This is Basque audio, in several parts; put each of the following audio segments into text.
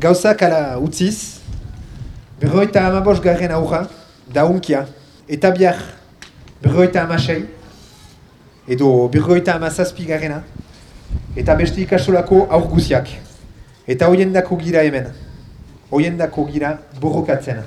gauzak ala utziz, 55 garren aurra, da unkia, eta bihar 56, edo 57 garrena, eta beste ikastolako aur guziak. Eta hoiendako gira hemen, hoiendako gira borrokatzen.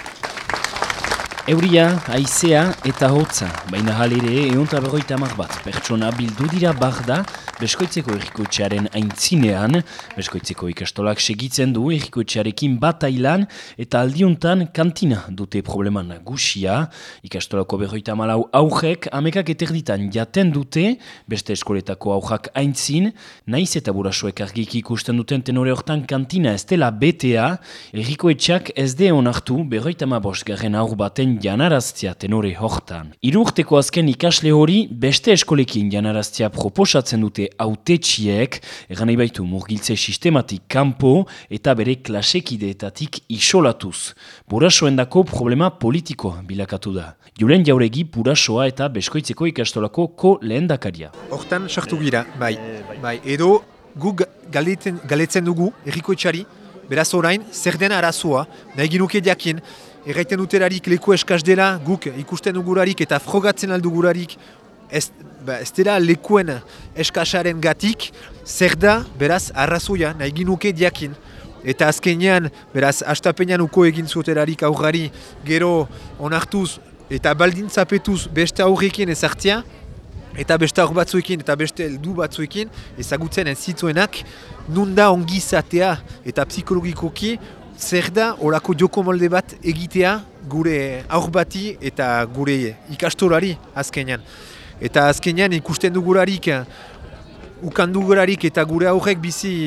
Euria, haizea eta hotza, baina halere 150 bat pertsona bildu dira barda Beskoitzeko errikoetxearen aintzinean, Beskoitzeko ikastolak segitzen du errikoetxearekin bat ailan eta aldiuntan kantina dute problema nagusia. Ikastolako 54 aurrek amekak eterditan jaten dute, beste eskoletako aurrak aintzin, naiz eta burasoek argik ikusten duten tenore hortan kantina ez dela betea, errikoetxeak ez de onartu 55 garren aur baten janaraztia tenore hortan. 3 urteko azken ikasle hori beste eskolekin janaraztia proposatzen dute hautetsiek, egan nahi baitu murgiltze sistematik kanpo eta bere klasekideetatik isolatuz. Burasoendako problema politiko bilakatu da. Julen Jauregi Burasoa eta Beskoitzeko ikastolako ko-lehendakaria. Hortan sartu gira, bai. Edo guk galetzen dugu errikoetxari, beraz orain, zer den arazoa, nahi ginuke diakin, erraiten duterarik leku eskaz dela, guk ikusten dugularik eta frogatzen aldugularik, ez dela lekuen eskasaren gatik, zer da, beraz, arrazoia, nahi ginuke diakin. Eta azkenean, beraz, astapenean uko egin zuterarik aurrari, gero onartuz eta baldintzapetuz beste aurrekin ezartzea, eta beste aur batzuekin eta beste heldu batzuekin ezagutzen ez zituenak, nunda ongizatea eta psikologikoki, zer da horako joko molde bat egitea gure aur bati eta gure ikastolari azkenean. Eta azkenean ikusten dugularik, ukandugularik eta gure aurrek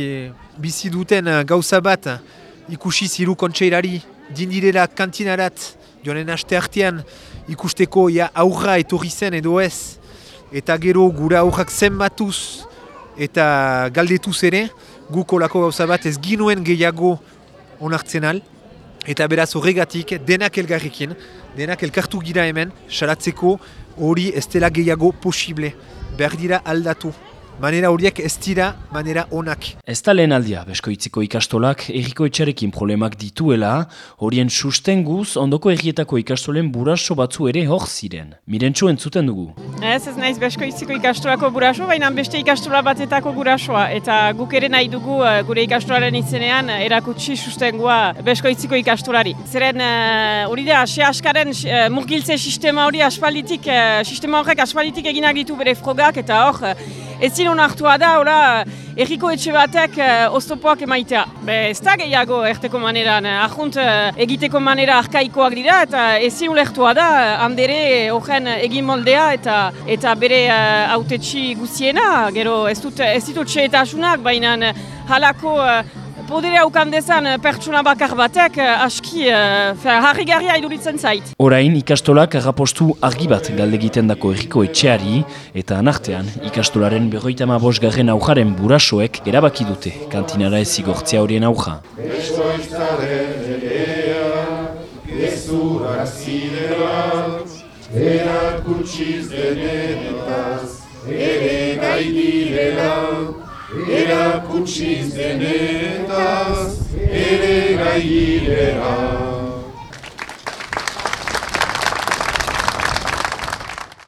bizi duten gauza bat ikusi ziru kontseirari dindirela kantinarat joanen aste artean ikusteko aurra etorri zen edo ez. Eta gero gure aurrak zenbatuz eta galdetuz ere, guk olako gauza bat ez ginuen gehiago onartzen al. Eta beraz horregatik denak elgarrekin, denak elkartu gira hemen, salatzeko hori ez dela gehiago posible, behar dira aldatu. Manera horiek ez dira manera onak. Ez da lehen aldia, Beskoitzeko ikastolak errikoetxarekin problemak dituela, horien sustenguz ondoko errietako ikastolen buraso batzu ere hor ziren. Mirentxo entzuten dugu. Ez naiz Beskoitzeko ikastolako buraso, baina beste ikastola batetako burasoa. Eta guk ere nahi dugu gure ikastolaren izenean erakutsi sustengua Beskoitzeko ikastolari. Zeren hori da, askaren murgiltze sistema hori sistema horrek aspalditik eginak ditu bere frogak eta hor ezin onartua da, errikoetxe batek oztopoak emaitea. Ez da gehiago erteko maneran, ahunt egiteko manera arkaikoak dira eta ezin ulertua da, handere horren egin moldea eta bere hautetsi guziena, gero ez ditut txeetasunak, baina halako podere haukan dezan pertsona bakar batek aski harrigarria iduritzen zait. Orain ikastolak arrapostu argi bat galdegiten dako errikoetxeari eta anartean ikastolaren 55 garren aujaren burasoek erabaki dute kantinara ez zigortzea horien auja. Beskoitzaren erea, gezurak zidela, erakutsiz denetaz, ere gai direla, erakutsiz denetaz, ere gai direla.